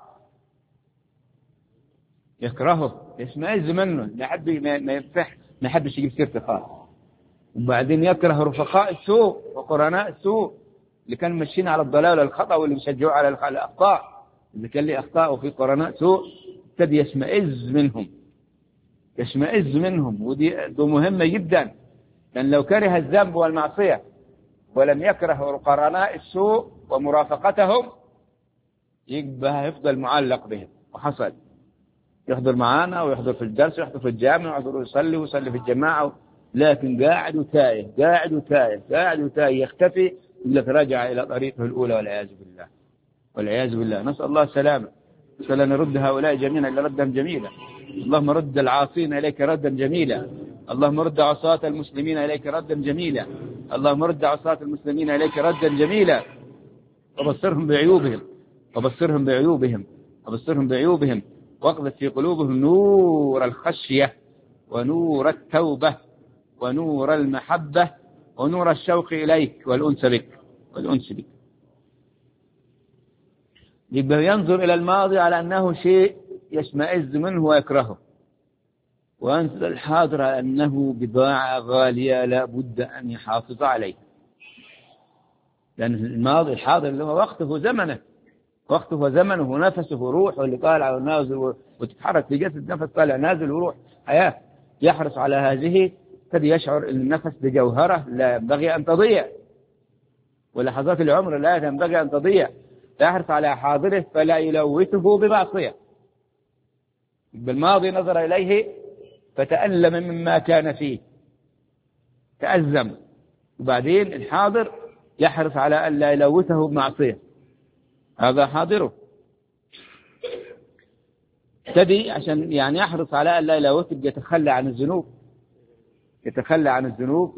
يكرهه، يشمئز منه، ما يحبش يجيب سيرته خالص. وبعدين يكره رفقاء السوء وقرناء السوء اللي كانوا ماشيين على الضلال والخطأ واللي بيشجعوا على الأخطاء. إذا كان لي أخطاء وفي قرناء سوء ابتدي يشمئز منهم، يشمئز منهم. ودي مهمة جدا، لأن لو كره الذنب والمعصية ولم يكره قرناء السوء ومرافقتهم يبقى يفضل معلق بهم. وحصل يحضر معانا ويحضر في الدرس ويحضر في الجامع ويحضر ويصلي في الجماعة، لكن قاعد وتايه، قاعد وتايه، قاعد وتايه، يختفي إلا رجع إلى طريقه الأولى والعياذ بالله، والعياذ بالله. نسأل الله السلامة. نسأل أن نرد هؤلاء جميعا إلى ردا جميلا. اللهم رد العاصين إليك ردا جميلا. اللهم رد عصاة المسلمين إليك ردا جميلا. اللهم رد عصاة المسلمين إليك ردا جميلا. وبصرهم بعيوبهم، وبصرهم بعيوبهم، وبصرهم بعيوبهم، واقذف في قلوبهم نور الخشية ونور التوبة ونور المحبة ونور الشوق إليك والأنس بك، والأنس بك. يبقى ينظر إلى الماضي على أنه شيء يشمئز منه ويكرهه، وينظر الحاضر على أنه بضاعة غالية لا بد أن يحافظ عليها. لأن الماضي الحاضر اللي هو وقته وزمنه، وقته وزمنه ونفسه وروحه اللي طالع ونازل وتتحرك في جسد، نفس طالع نازل وروح حياة. يحرص على هذه، قد يشعر أن النفس بجوهرة لا ينبغي أن تضيع، ولحظات العمر لا ينبغي أن تضيع. يحرص على حاضره فلا يلوثه بمعصية. بالماضي نظر إليه فتألم مما كان فيه، تأزم. وبعدين الحاضر يحرص على أن لا يلوثه بمعصية، هذا حاضره. ابتدي عشان يعني يحرص على أن لا يلوثه، يتخلى عن الذنوب، يتخلى عن الذنوب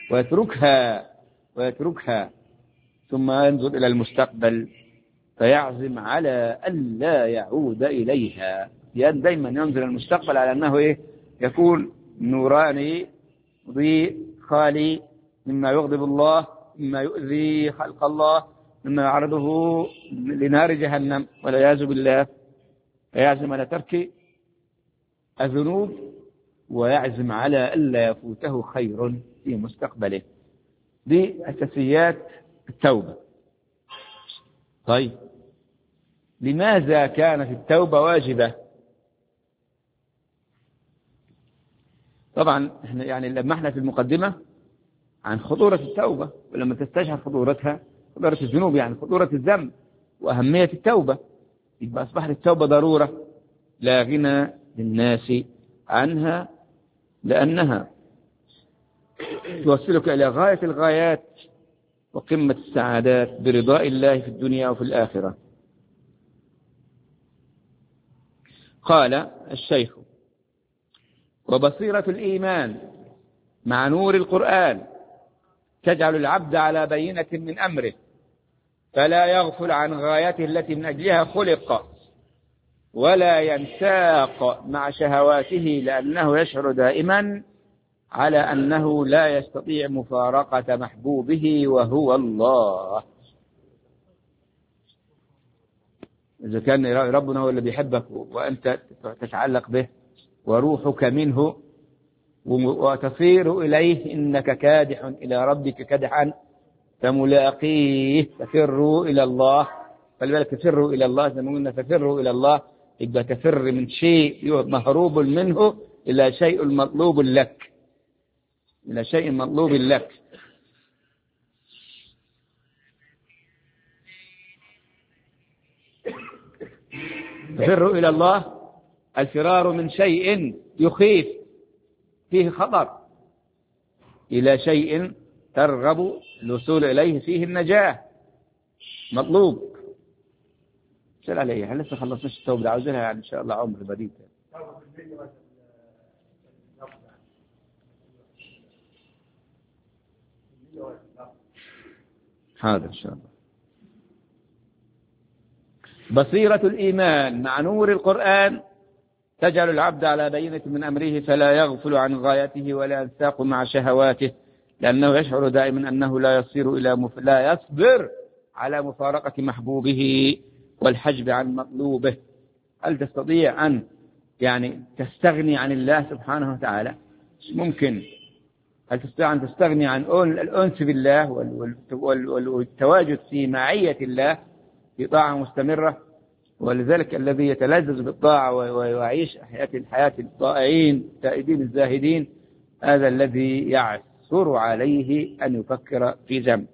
ويتركها ثم ينظر إلى المستقبل فيعزم على أن لا يعود إليها. يعني دايما ينظر المستقبل على أنه إيه؟ يكون نوراني مضيء خالي مما يغضب الله مما يؤذي خلق الله، مما يعرضه لنار جهنم والعياذ بالله، فيعزم على ترك الذنوب ويعزم على ألا يفوته خير في مستقبله. دي أساسيات التوبة. طيب لماذا كانت التوبة واجبة؟ طبعا احنا يعني لما احنا في المقدمة عن خطورة التوبة، ولما تستشعر خطورتها، خطورة الذنوب يعني خطورة الذنب وأهمية التوبة، يبقى أصبحت التوبة ضرورة لا غنى للناس عنها، لأنها توصلك إلى غاية الغايات وقمة السعادات برضاء الله في الدنيا وفي الآخرة. قال الشيخ: وبصيرة الإيمان مع نور القرآن تجعل العبد على بينة من أمره، فلا يغفل عن غايته التي من أجلها خلق، ولا ينساق مع شهواته، لأنه يشعر دائما على أنه لا يستطيع مفارقة محبوبه وهو الله. إذا كان ربنا هو اللي بيحبك وأنت تتعلق به وروحك منه وتصير إليه، إنك كادح إلى ربك كدحا فملاقيه، ففروا إلى الله. فلذلك تفروا إلى الله، زي ما قلنا تفروا إلى الله، يبقى تفر من شيء مهروب منه إلى شيء مطلوب لك، إلى شيء مطلوب لك. تفروا إلى الله، الفرار من شيء يخيف فيه خطر إلى شيء ترغب الوصول إليه فيه النجاة، مطلوب. سأل علي هل لسه خلصناش التوبة؟ عاوزينها يعني إن شاء الله عمر بديد. هذا إن شاء الله. بصيرة الإيمان مع نور القرآن تجعل العبد على بينة من أمره، فلا يغفل عن غايته ولا ينساق مع شهواته، لأنه يشعر دائما أنه لا يصبر على مفارقة محبوبه والحجب عن مطلوبه. هل تستطيع أن يعني تستغني عن الله سبحانه وتعالى؟ مش ممكن. هل تستطيع أن تستغني عن الأنس بالله والتواجد في معية الله في طاعة مستمرة؟ ولذلك الذي يتلذذ بالطاعة ويعيش حياة الطائعين التائبين الزاهدين، هذا الذي يعثر عليه أن يفكر في ذنب.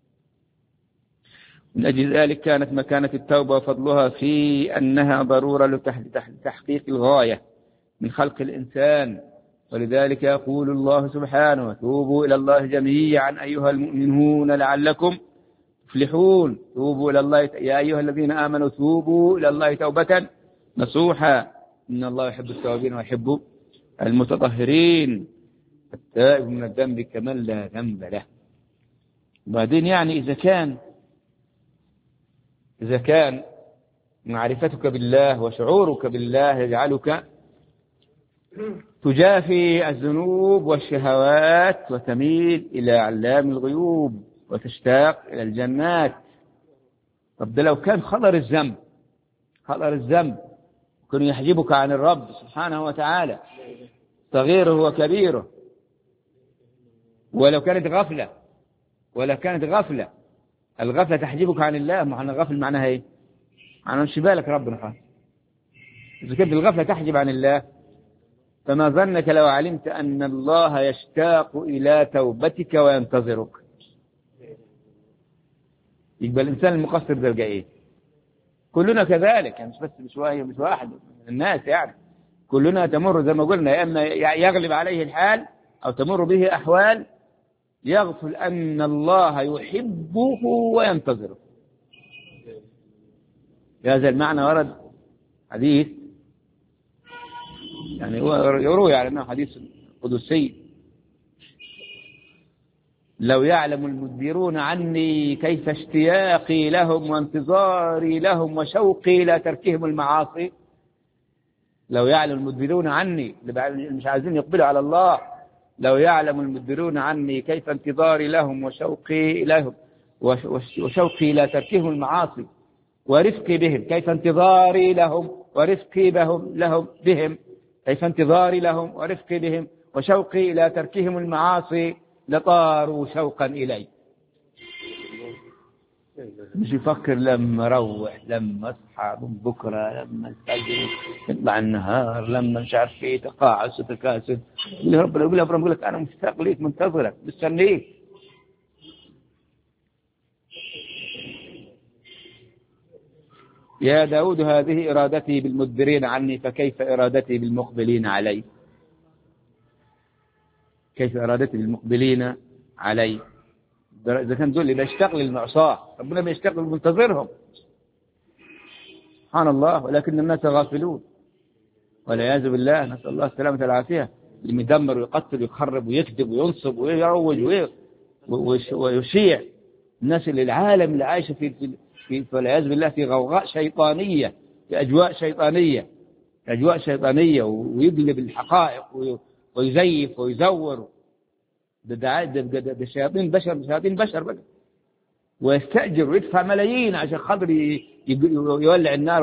من أجل ذلك كانت مكانة التوبة وفضلها في أنها ضرورة لتحقيق الغاية من خلق الإنسان. ولذلك يقول الله سبحانه: توبوا إلى الله جميعا أيها المؤمنون لعلكم تفلحون. توبوا إلى الله يا أيها الذين آمنوا توبوا إلى الله توبة نصوحا، إن الله يحب التوابين ويحب المتطهرين. التائب من الذنب كمن لا ذنب له. وبعدين يعني إذا كان معرفتك بالله وشعورك بالله يجعلك تجافي الذنوب والشهوات وتميل إلى علام الغيوب وتشتاق إلى الجنات. طب ده لو كان خطر الذنب كان يحجبك عن الرب سبحانه وتعالى صغيره وكبيره، ولو كانت غفلة الغفلة تحجبك عن الله. معنى غفل معناها ايه؟ معناها مش بالك ربنا خالص. إذا كانت الغفلة تحجب عن الله، فما ظنك لو علمت أن الله يشتاق إلى توبتك وينتظرك؟ يبقى الإنسان المقصر ده ايه؟ كلنا كذلك، يعني مش واحد من الناس، يعني كلنا تمر زي ما قلنا، يا إما يغلب عليه الحال أو تمر به أحوال يغفل أن الله يحبه وينتظره. بهذا المعنى ورد حديث، يعني هو يروي على أنه حديث قدسي: لو يعلم المدبرون عني كيف اشتياقي لهم وانتظاري لهم وشوقي إلى تركهم المعاصي. لو يعلم المدبرون عني، اللي مش عايزين يقبلوا على الله، لو يعلم المدبرون عني كيف انتظاري لهم وشوقي إليهم وشوقي إلى تركهم المعاصي ورفقي بهم، كيف انتظاري لهم ورفقي بهم كيف انتظاري لهم ورفقي بهم وشوقي إلى تركهم المعاصي لطاروا شوقا إلي. مش يفكر لما اروح، لما اصحى من بكره، لما الفجر يطلع النهار، لما مش عارف ايه تقاعس وتكاسل. يقول لك انا مشتاق ليك، منتظرك، مستنيك. يا داود هذه إرادتي بالمدبرين عني فكيف إرادتي بالمقبلين علي. كيف إرادتي بالمقبلين علي؟ إذا كان دول اللي بيشتاق للمعصاة، ربنا بيشتاق للمنتظرهم سبحان الله، ولكن الناس غافلون والعياذ بالله، نسأل الله السلامة والعافية. اللي مدمر ويقتل ويخرب ويكذب وينصب ويروج ويشيع. الناس اللي العالم اللي عايشة في والعياذ بالله في غوغاء شيطانية، في أجواء شيطانية ويقلب الحقائق ويزيف ويزور. ده شياطين بشر بقى، ويستأجر ويدفع ملايين عشان خاطر يولع النار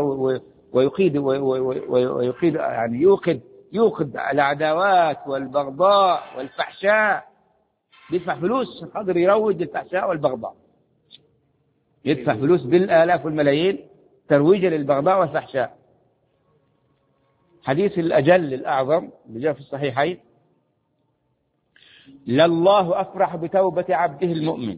ويقيد يعني يوقد العداوات والبغضاء والفحشاء. بيدفع فلوس عشان خاطر يروج الفحشاء والبغضاء، يدفع فلوس بالآلاف والملايين ترويجا للبغضاء والفحشاء. حديث الأجل الأعظم اللي جاء في الصحيحين: لله أفرح بتوبة عبده المؤمن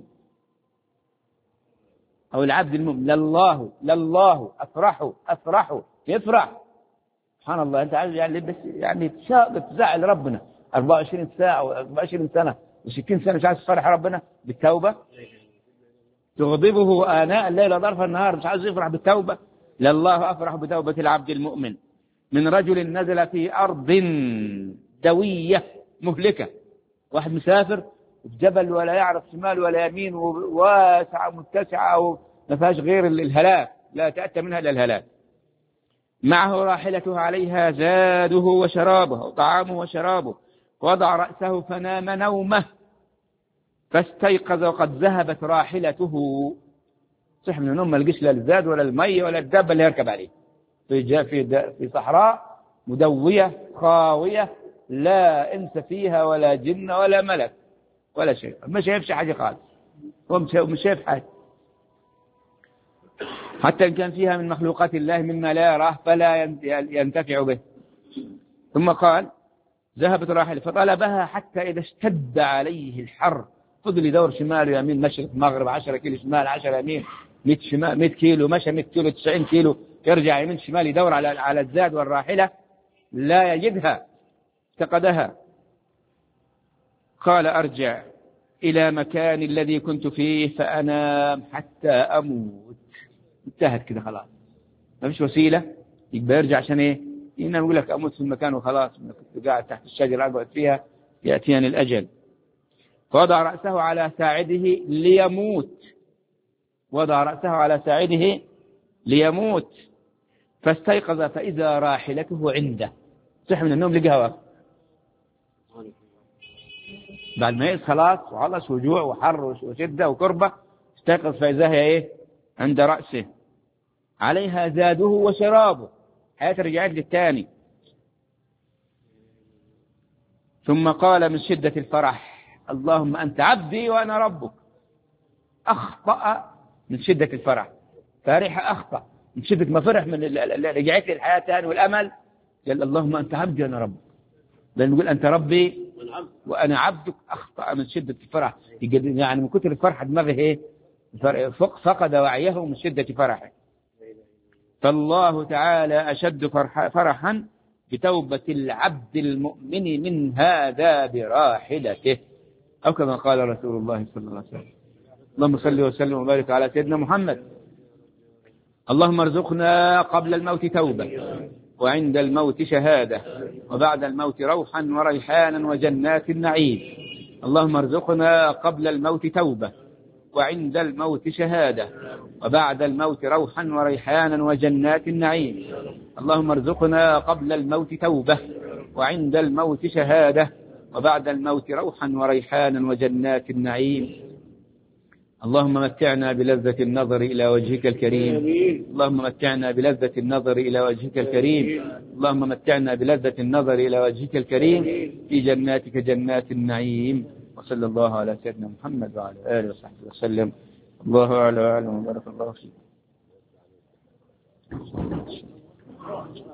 أو العبد المؤمن. لله أفرح يفرح. سبحان الله. أنت عايز يعني بس يعني تزعل ربنا 24 ساعة و24 سنة و60 سنة مش عايز تفرح ربنا بالتوبة؟ تغضبه آناء الليل وطرف النهار، مش عايز يفرح بالتوبة؟ لله أفرح بتوبة العبد المؤمن من رجل نزل في أرض دوية مهلكة. واحد مسافر في جبل ولا يعرف شمال ولا يمين، وواسعة متسعة وما فيهاش غير الهلاك، لا تأتى منها إلا الهلاك. معه راحلته عليها زاده وشرابه وطعامه وشرابه، وضع رأسه فنام نومه فاستيقظ وقد ذهبت راحلته. صح من النوم ما لقيش لا الزاد ولا المي ولا الدابة اللي يركب عليه، في صحراء مدوية خاوية لا إنس فيها ولا جن ولا ملك ولا شيء، ما شايفش حاجة خالص، هو مش شايف حاجة. حتى إن كان فيها من مخلوقات الله مما لا يراه فلا ينتفع به. ثم قال: ذهبت راحلة فطلبها حتى إذا اشتد عليه الحر فضل يدور شمال ويمين مشرق مغرب، 10 كيلو شمال 10 يمين، 100 شمال 100 كيلو مشى 100 كيلو 90 كيلو، يرجع يمين شمال يدور على الزاد والراحلة لا يجدها، افتقدها. قال: أرجع إلى مكان الذي كنت فيه فأنام حتى أموت. انتهت كده خلاص، ما فيش وسيلة، يبقى يرجع عشان إيه؟ ينام يقول لك أموت في المكان وخلاص، كنت قاعد تحت الشجرة أقعد فيها يأتيني الأجل. فوضع رأسه على ساعده ليموت، وضع رأسه على ساعده ليموت فاستيقظ فإذا راحلته عنده. صح من النوم لقاها واقف، بعد ما يئس خلاص وخلص وجوع وحر وشدة وكربة، استيقظ فإذا هي إيه؟ عند رأسه، عليها زاده وشرابه، حياة رجعت للثاني. ثم قال من شدة الفرح: اللهم أنت عبدي وأنا ربك. أخطأ من شدة الفرح، فرح أخطأ من شدة ما فرح من رجعت للحياة الثاني والأمل. قال: اللهم أنت عبدي وأنا ربك، لأن نقول أنت ربي وأنا عبدك. أخطأ من شدة الفرح، يعني من كثر الفرح دماغه إيه؟ فقد وعيه من شدة فرحه. فالله تعالى أشد فرحا بتوبة العبد المؤمن من هذا براحلته، أو كما قال رسول الله صلى الله عليه وسلم. اللهم صل وسلم وبارك على سيدنا محمد. اللهم ارزقنا قبل الموت توبة، وعند الموت شهادة، وبعد الموت روحا وريحانا وجنات النعيم. اللهم ارزقنا قبل الموت توبة، وعند الموت شهادة، وبعد الموت روحا وريحانا وجنات النعيم. اللهم ارزقنا قبل الموت توبة، وعند الموت شهادة، وبعد الموت روحا وريحانا وجنات النعيم. اللهم متعنا بلذة النظر إلى وجهك الكريم. اللهم متعنا بلذة النظر إلى وجهك الكريم. اللهم متعنا بلذة النظر إلى وجهك الكريم في جناتك جنات النعيم. وصلى الله على سيدنا محمد وعلى آله وصحبه وسلم. الله أعلم وبارك الله فيك.